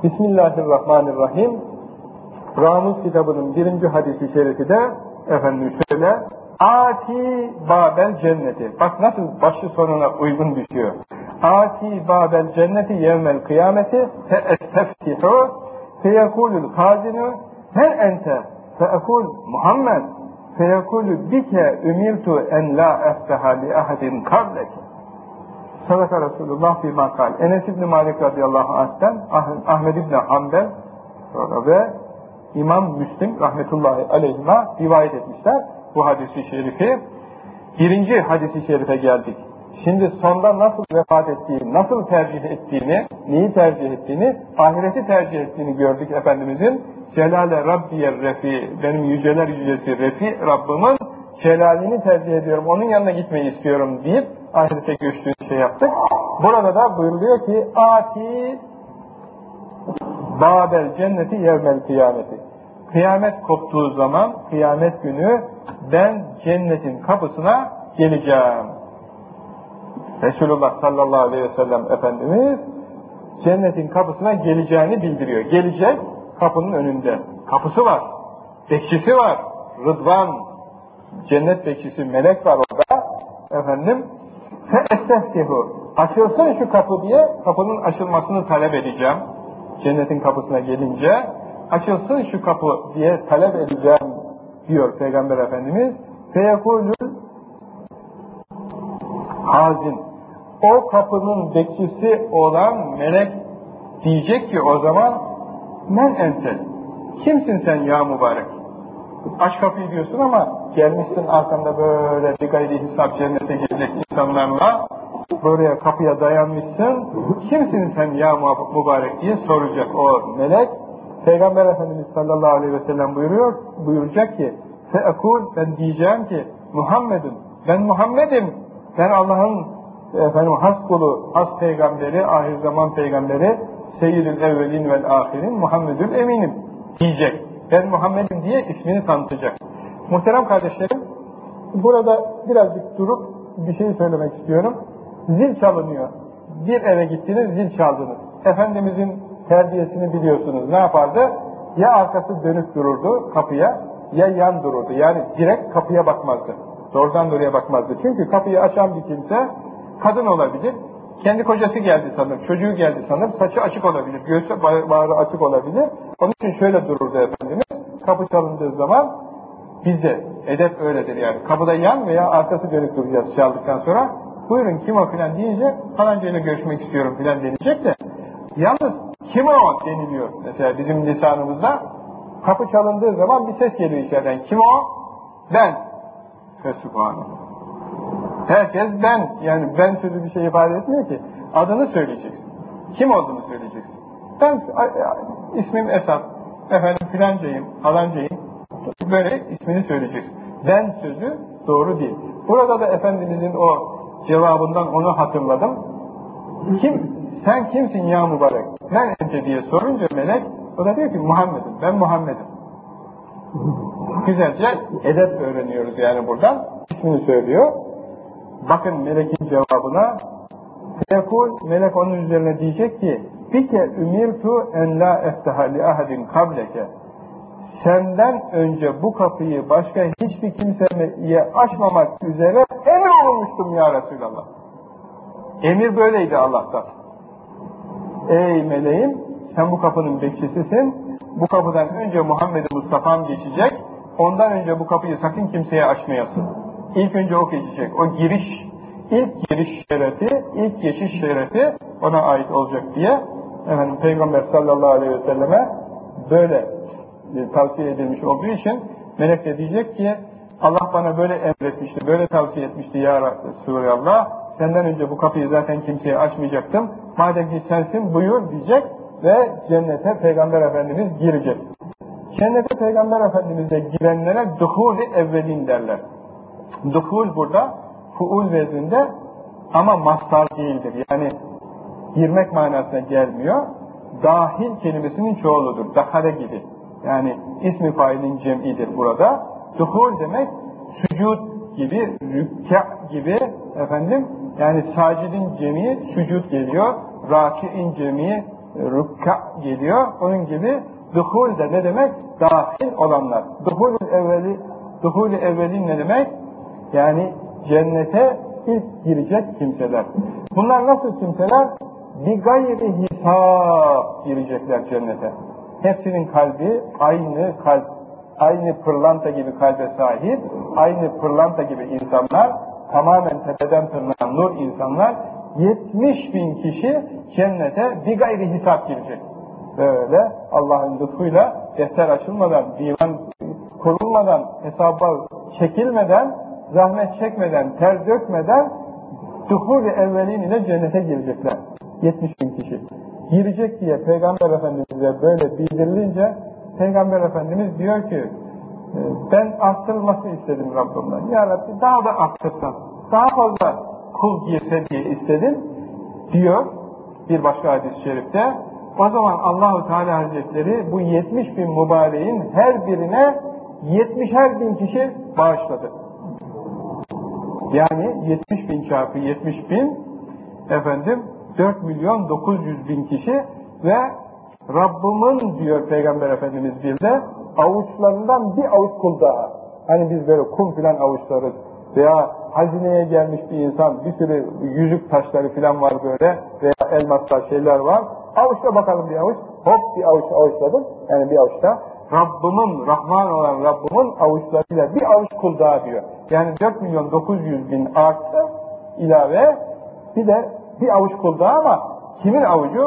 Bismillahirrahmanirrahim. Ramuz kitabının 1. hadisi şerifi de efendim şöyle: Ati babel cenneti. Bak nasıl başı sonuna uygun düşüyor. Ati babel cenneti yevmel kıyameti fe esteftihu feyekulul hazinu men ente feekul Muhammed feyekulü bike ümirtu en la efteha li ahadin kablek. Sadaka Resulullah bir makal. Enes İbni Malik radıyallahu anh'ten Ahmed İbni Hanbel ve İmam Müslim rahmetullahi aleyhime rivayet etmişler bu hadisi şerifi. 1. hadisi şerife geldik. Şimdi sonda nasıl vefat ettiğini, nasıl tercih ettiğini, neyi tercih ettiğini, ahireti tercih ettiğini gördük Efendimizin. Celale Rabbiyer Refi, benim yüceler yücesi Refi Rabbimin celalini tercih ediyorum, onun yanına gitmeyi istiyorum deyip ahirete göçtüğünü şey yaptık. Burada da buyuruluyor ki Ati Babel cenneti yevmel kıyameti. Kıyamet koptuğu zaman, kıyamet günü ben cennetin kapısına geleceğim. Resulullah sallallahu aleyhi ve sellem Efendimiz cennetin kapısına geleceğini bildiriyor. Gelecek, kapının önünde. Kapısı var, bekçisi var, Rıdvan, cennet bekçisi, melek var orada. Efendim, feestehtihu, açılsın şu kapı diye kapının açılmasını talep edeceğim. Cennetin kapısına gelince açılsın şu kapı diye talep edeceğim diyor Peygamber Efendimiz. Feyekulül hazin, o kapının bekçisi olan melek diyecek ki o zaman men ente, kimsin sen ya mübarek? Aç kapıyı diyorsun ama gelmişsin arkanda böyle bir gayri hesap cennete girecek insanlarla buraya kapıya dayanmışsın. Kimsin sen ya mübarek diye soracak o melek. Peygamber Efendimiz sallallahu aleyhi ve sellem buyuracak ki feekul, ben diyeceğim ki Muhammed'im, ben Muhammed'im, ben Allah'ın has kulu, has peygamberi, ahir zaman peygamberi, seyyidül evvelin vel ahirin, Muhammedül eminim diyecek. Ben Muhammed'im diye ismini tanıtacak. Muhterem kardeşlerim, burada birazcık durup bir şey söylemek istiyorum. Zil çalınıyor. Bir eve gittiniz, zil çaldınız. Efendimizin terbiyesini biliyorsunuz. Ne yapardı? Ya arkası dönük dururdu kapıya, ya yan dururdu. Yani direkt kapıya bakmazdı. Doğrudan doğruya bakmazdı. Çünkü kapıyı açan bir kimse kadın olabilir. Kendi kocası geldi sanır, çocuğu geldi sanır, saçı açık olabilir, göğsü bağrı açık olabilir. Onun için şöyle dururdu Efendimiz. Kapı çalındığı zaman bizde edep öyledir yani. Kapıda yan veya arkası dönük duracağız çaldıktan sonra. Buyurun kim o filan deyince falancayla görüşmek istiyorum filan denilecek de. Yalnız kim o deniliyor mesela bizim lisanımızda. Kapı çalındığı zaman bir ses geliyor içeriden. Kim o? Ben. Fesubhanallah. Herkes ben. Yani ben sözü bir şey ifade etmiyor ki. Adını söyleyeceksin. Kim olduğunu söyleyeceksin. Ben ismim Esad. Efendim filancayım, falancayım. Böyle ismini söyleyeceksin. Ben sözü doğru değil. Burada da Efendimizin o cevabından onu hatırladım. Sen kimsin ya mübarek? Ben ente diye sorunca melek, o da diyor ki Muhammed'im, ben Muhammed'im. Güzelce edep öğreniyoruz yani buradan. İsmini söylüyor. Bakın melekin cevabına. Fekul, melek onun üzerine diyecek ki bike ümirtu en la efteha li ahadin kableke. Senden önce bu kapıyı başka hiçbir kimseye açmamak üzere emir olmuştum ya Resulallah. Emir böyleydi Allah'tan. Ey meleğim, sen bu kapının bekçisisin. Bu kapıdan önce Muhammed Mustafa'm geçecek. Ondan önce bu kapıyı sakın kimseye açmayasın. İlk önce o geçecek. O ilk giriş şerefi, ilk geçiş şerefi ona ait olacak diye efendim Peygamber sallallahu aleyhi ve selleme böyle tavsiye edilmiş olduğu için melek de diyecek ki Allah bana böyle emretmişti, böyle tavsiye etmişti ya Resulallah. Senden önce bu kapıyı zaten kimseye açmayacaktım. Madem ki sensin buyur diyecek ve cennete Peygamber Efendimiz girecek. Cennete Peygamber Efendimiz'e girenlere duhul-i evvelin derler. Duhul burada fuul vezninde ama mastar değildir. Yani girmek manasına gelmiyor. Dahil kelimesinin çoğuludur. Dahale gibi. Yani ismi failin cem'idir burada. Duhul demek sücud gibi, rükâ gibi efendim. Yani sacidin cemi sücud geliyor. Raki'in cemi rükka geliyor. Onun gibi duhul de ne demek? Dahil olanlar. Duhul-i evvelin ne demek? Yani cennete ilk girecek kimseler. Bunlar nasıl kimseler? Bir gayri hesap girecekler cennete. Hepsinin kalbi aynı kalp, aynı pırlanta gibi kalbe sahip, aynı pırlanta gibi insanlar, tamamen tepeden tırnağa nur insanlar, 70.000 kişi cennete bir gayri hesap girecek. Böyle Allah'ın lütfuyla defter açılmadan, divan kurulmadan, hesaba çekilmeden, zahmet çekmeden, ter dökmeden duhul-i evvelin ile cennete girecekler. 70.000 kişi. Girecek diye Peygamber Efendimiz'e böyle bildirilince Peygamber Efendimiz diyor ki ben arttırılması istedim Rabbimden. Ya Rabbi daha da arttırsan, daha fazla kul girse diye istedim diyor bir başka hadis-i şerifte. O zaman Allah-u Teala Hazretleri bu 70.000 mübareğin her birine 70.000 kişi bağışladı. Yani 70.000 çarpı 70.000 efendim 4.900.000 kişi ve Rabbimin diyor Peygamber Efendimiz bir de avuçlarından bir avuç kul daha. Hani biz böyle kum filan avuçlarız veya hazineye gelmiş bir insan bir sürü yüzük taşları filan var böyle veya elmaslar şeyler var. Avuçla bakalım bir avuç. Hop bir avuç avuçladım. Yani bir avuçta. Rabbimin, Rahman olan Rabbimin avuçlarıyla bir avuç kul daha diyor. Yani 4.900.000 artı ilave bir de bir avuç kul daha ama kimin avucu?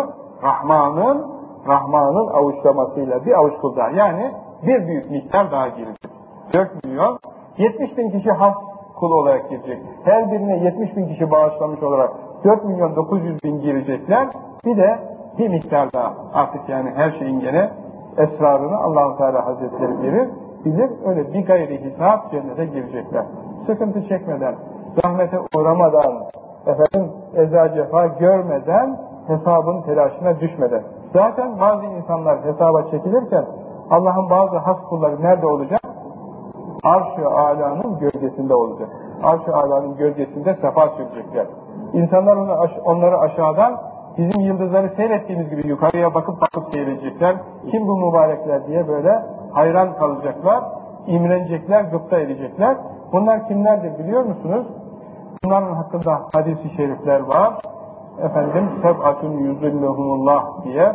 Rahman'ın avuçlamasıyla bir avuç kul daha. Yani bir büyük miktar daha girecek. 4 milyon 70.000 kişi has kul olarak girecek. Her birine 70.000 kişi bağışlamış olarak 4.900.000 girecekler. Bir de bir miktar daha artık yani her şeyin gene esrarını Allah-u Teala Hazretleri bilir. Öyle bir gayri hesap cennete girecekler. Sıkıntı çekmeden, zahmete uğramadan, eza cefa görmeden, hesabın telaşına düşmeden. Zaten bazı insanlar hesaba çekilirken Allah'ın bazı has kulları nerede olacak? Arş-ı Alâ'nın gölgesinde olacak. Arş-ı Alâ'nın gölgesinde sefa sürecekler. İnsanlar onları aşağıdan bizim yıldızları seyrettiğimiz gibi yukarıya bakıp seyredecekler. Kim bu mübarekler diye böyle hayran kalacaklar, imrenecekler, gıpta edecekler. Bunlar kimlerdir biliyor musunuz? Bunların hakkında hadis-i şerifler var. Seb'atun yüzillehumullah diye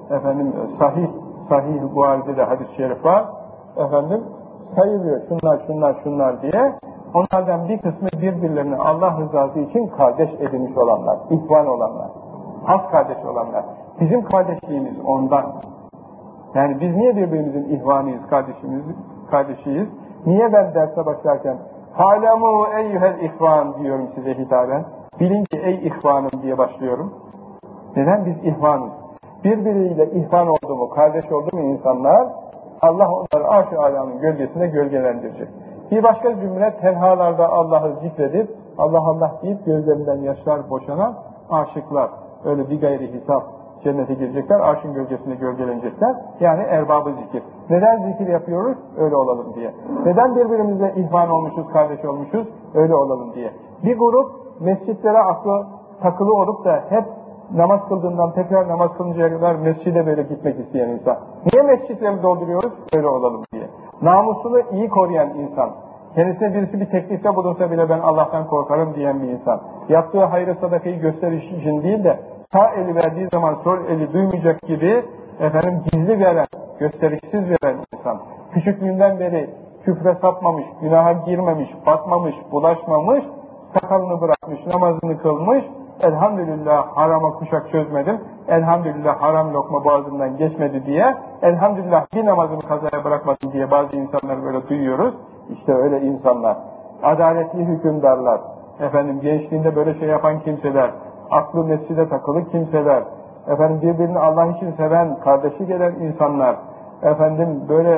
sahih Buhari'de de hadis-i şerif var. Sayılıyor şunlar diye. Onlardan bir kısmı birbirlerini Allah rızası için kardeş edinmiş olanlar, ihvan olanlar, has kardeş olanlar. Bizim kardeşliğimiz ondan. Yani biz niye birbirimizin ihvanıyız, kardeşiyiz? Niye ben derse başlarken "Hâlemû eyyühel ihvan" diyorum size hitaben. Bilin ki ey ihvanım diye başlıyorum. Neden? Biz ihvanız. Birbiriyle ihvan oldu mu, kardeş oldu mu insanlar, Allah onları arş-ı alâ'nın gölgesine gölgelendirecek. Bir başka cümle tenhalarda Allah'ı zikredip, Allah Allah deyip gözlerinden yaşlar boşanan aşıklar. Öyle bir gayri hesap cennete girecekler, arşın gölgesine gölgelenecekler. Yani erbabı zikir. Neden zikir yapıyoruz? Öyle olalım diye. Neden birbirimize ihvan olmuşuz, kardeş olmuşuz? Öyle olalım diye. Bir grup mescitlere aklı takılı olup da hep namaz kıldığından tekrar namaz kılıncaya kadar mescide böyle gitmek isteyen insan. Niye mescitleri dolduruyoruz? Öyle olalım diye. Namusunu iyi koruyan insan. Kendisine birisi bir teklifte bulunsa bile ben Allah'tan korkarım diyen bir insan. Yaptığı hayır sadakayı gösteriş için değil de sağ eli verdiği zaman sol eli duymayacak gibi gizli veren, gösterişsiz veren insan. Küçüklüğünden beri küfre sapmamış, günaha girmemiş, batmamış, bulaşmamış, sakalını bırakmış, namazını kılmış, elhamdülillah harama kuşak çözmedim, elhamdülillah haram lokma boğazımdan geçmedi diye, elhamdülillah bir namazımı kazaya bırakmadım diye bazı insanları böyle duyuyoruz. İşte öyle insanlar, adaletli hükümdarlar, gençliğinde böyle şey yapan kimseler, aklı mescide takılı kimseler, birbirini Allah için seven, kardeşi gelen insanlar, böyle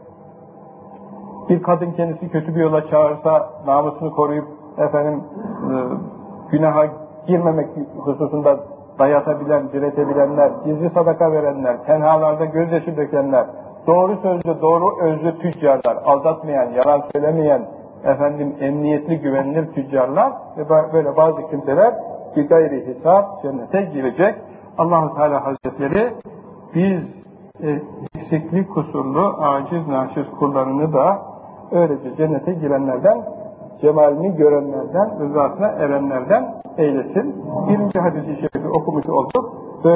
bir kadın kendisi kötü bir yola çağırsa namusunu koruyup günaha girmemek hususunda dayatabilen, diretebilenler, gizli sadaka verenler, tenhalarda gözyaşı dökenler, doğru sözlü, doğru özlü tüccarlar, aldatmayan, yalan söylemeyen, emniyetli, güvenilir tüccarlar ve böyle bazı kimseler bir gayri hesap cennete girecek. Allah-u Teala Hazretleri biz eksiklik kusurlu, aciz, naçiz kullarını da öylece cennete girenlerden, cemalini görenlerden, rızasına erenlerden eylesin. Birinci hadis-i şerifi okumuş olduk.